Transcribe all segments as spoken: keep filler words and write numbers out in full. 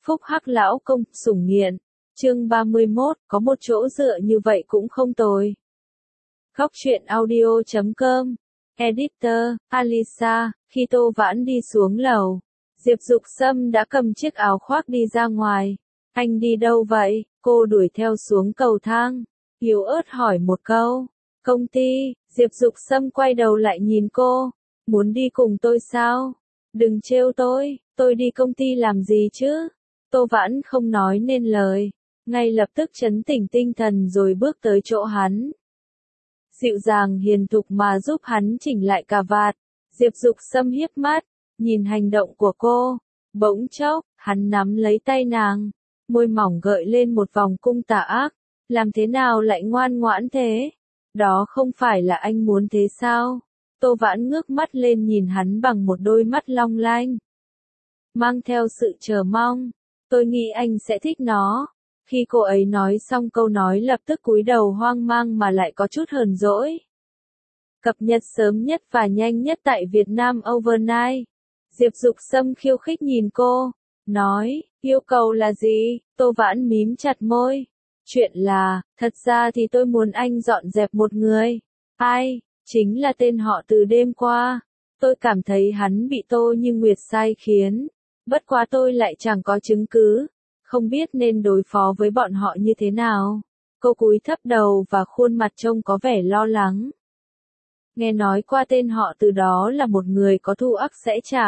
Phúc Hắc lão công, sủng nghiện. Chương ba mươi mốt, có một chỗ dựa như vậy cũng không tồi. Góc truyện audio chấm com. Editor, Alisa. Khi Tô Vãn đi xuống lầu, Diệp Dục Sâm đã cầm chiếc áo khoác đi ra ngoài. Anh đi đâu vậy? Cô đuổi theo xuống cầu thang, yếu ớt hỏi một câu. Công ty. Diệp Dục Sâm quay đầu lại nhìn cô. Muốn đi cùng tôi sao? Đừng trêu tôi, tôi đi công ty làm gì chứ? Tô Vãn không nói nên lời, ngay lập tức trấn tĩnh tinh thần rồi bước tới chỗ hắn. Dịu dàng hiền thục mà giúp hắn chỉnh lại cà vạt. Diệp Dục Sâm hiếp mắt, nhìn hành động của cô. Bỗng chốc, hắn nắm lấy tay nàng, môi mỏng gợi lên một vòng cung tà ác. Làm thế nào lại ngoan ngoãn thế? Đó không phải là anh muốn thế sao? Tô Vãn ngước mắt lên nhìn hắn bằng một đôi mắt long lanh, mang theo sự chờ mong. Tôi nghĩ anh sẽ thích nó. Khi cô ấy nói xong câu nói lập tức cúi đầu hoang mang mà lại có chút hờn dỗi. Cập nhật sớm nhất và nhanh nhất tại Việt Nam Overnight. Diệp Dục Sâm khiêu khích nhìn cô, nói, yêu cầu là gì? Tô Vãn mím chặt môi. Chuyện là, thật ra thì tôi muốn anh dọn dẹp một người. Ai? Chính là tên họ từ đêm qua. Tôi cảm thấy hắn bị Tô Như Nguyệt sai khiến. Bất quá tôi lại chẳng có chứng cứ. Không biết nên đối phó với bọn họ như thế nào. Cô cúi thấp đầu và khuôn mặt trông có vẻ lo lắng. Nghe nói qua tên họ từ đó là một người có thù ác sẽ trả.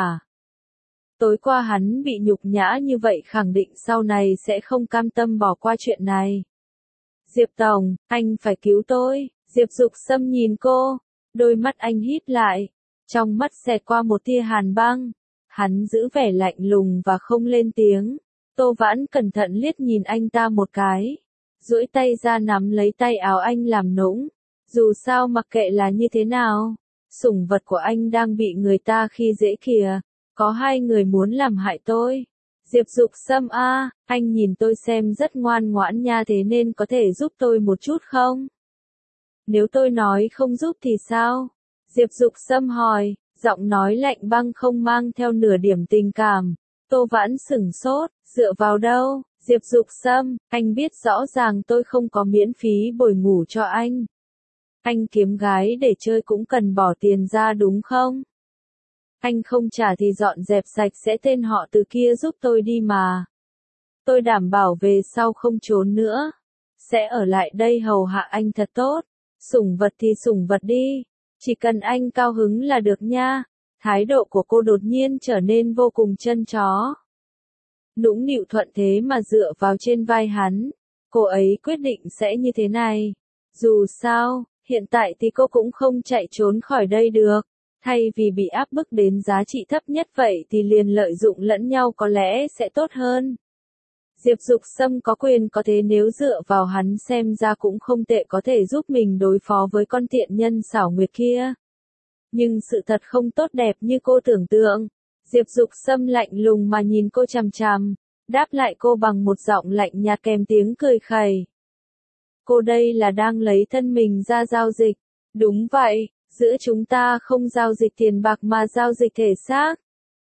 Tối qua hắn bị nhục nhã như vậy khẳng định sau này sẽ không cam tâm bỏ qua chuyện này. Diệp Tổng, anh phải cứu tôi. Diệp Dục Sâm nhìn cô, đôi mắt anh híp lại, trong mắt xẹt qua một tia hàn băng. Hắn giữ vẻ lạnh lùng và không lên tiếng. Tô Vãn cẩn thận liếc nhìn anh ta một cái, duỗi tay ra nắm lấy tay áo anh làm nũng. Dù sao mặc kệ là như thế nào, sủng vật của anh đang bị người ta khi dễ kìa. Có hai người muốn làm hại tôi. Diệp Dục Sâm a, anh nhìn tôi xem rất ngoan ngoãn nha, thế nên có thể giúp tôi một chút không? Nếu tôi nói không giúp thì sao? Diệp Dục Sâm hỏi, giọng nói lạnh băng không mang theo nửa điểm tình cảm. Tô Vãn sửng sốt, dựa vào đâu? Diệp Dục Sâm, anh biết rõ ràng tôi không có miễn phí bồi ngủ cho anh. Anh kiếm gái để chơi cũng cần bỏ tiền ra đúng không? Anh không trả thì dọn dẹp sạch sẽ tên họ từ kia giúp tôi đi mà. Tôi đảm bảo về sau không trốn nữa. Sẽ ở lại đây hầu hạ anh thật tốt. Sủng vật thì sủng vật đi. Chỉ cần anh cao hứng là được nha. Thái độ của cô đột nhiên trở nên vô cùng chân chó. Nũng nịu thuận thế mà dựa vào trên vai hắn. Cô ấy quyết định sẽ như thế này. Dù sao, hiện tại thì cô cũng không chạy trốn khỏi đây được. Thay vì bị áp bức đến giá trị thấp nhất vậy thì liền lợi dụng lẫn nhau có lẽ sẽ tốt hơn. Diệp Dục Sâm có quyền có thế, nếu dựa vào hắn xem ra cũng không tệ, có thể giúp mình đối phó với con tiện nhân xảo nguyệt kia. Nhưng sự thật không tốt đẹp như cô tưởng tượng. Diệp Dục Sâm lạnh lùng mà nhìn cô chằm chằm, đáp lại cô bằng một giọng lạnh nhạt kèm tiếng cười khẩy. Cô đây là đang lấy thân mình ra giao dịch. Đúng vậy, giữa chúng ta không giao dịch tiền bạc mà giao dịch thể xác.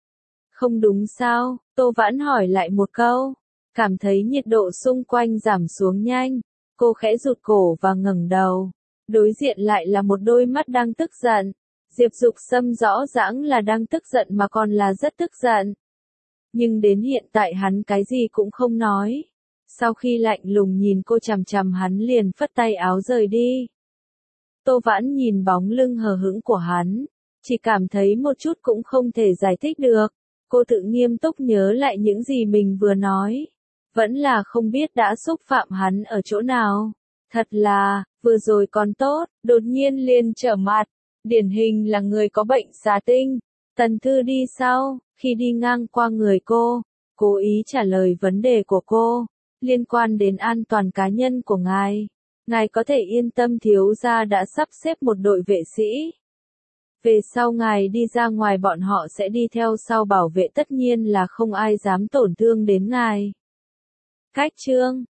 Không đúng sao? Tô Vãn hỏi lại một câu. Cảm thấy nhiệt độ xung quanh giảm xuống nhanh. Cô khẽ rụt cổ và ngẩng đầu. Đối diện lại là một đôi mắt đang tức giận. Diệp Dục Sâm rõ ràng là đang tức giận mà còn là rất tức giận. Nhưng đến hiện tại hắn cái gì cũng không nói. Sau khi lạnh lùng nhìn cô chằm chằm, hắn liền phất tay áo rời đi. Tô Vãn nhìn bóng lưng hờ hững của hắn, chỉ cảm thấy một chút cũng không thể giải thích được. Cô tự nghiêm túc nhớ lại những gì mình vừa nói. Vẫn là không biết đã xúc phạm hắn ở chỗ nào. Thật là, vừa rồi còn tốt, đột nhiên liền trở mặt. Điển hình là người có bệnh xà tinh. Tần Thư đi sau, khi đi ngang qua người cô, cố ý trả lời vấn đề của cô, liên quan đến an toàn cá nhân của ngài. Ngài có thể yên tâm, thiếu gia đã sắp xếp một đội vệ sĩ. Về sau ngài đi ra ngoài bọn họ sẽ đi theo sau bảo vệ, tất nhiên là không ai dám tổn thương đến ngài. Cách chương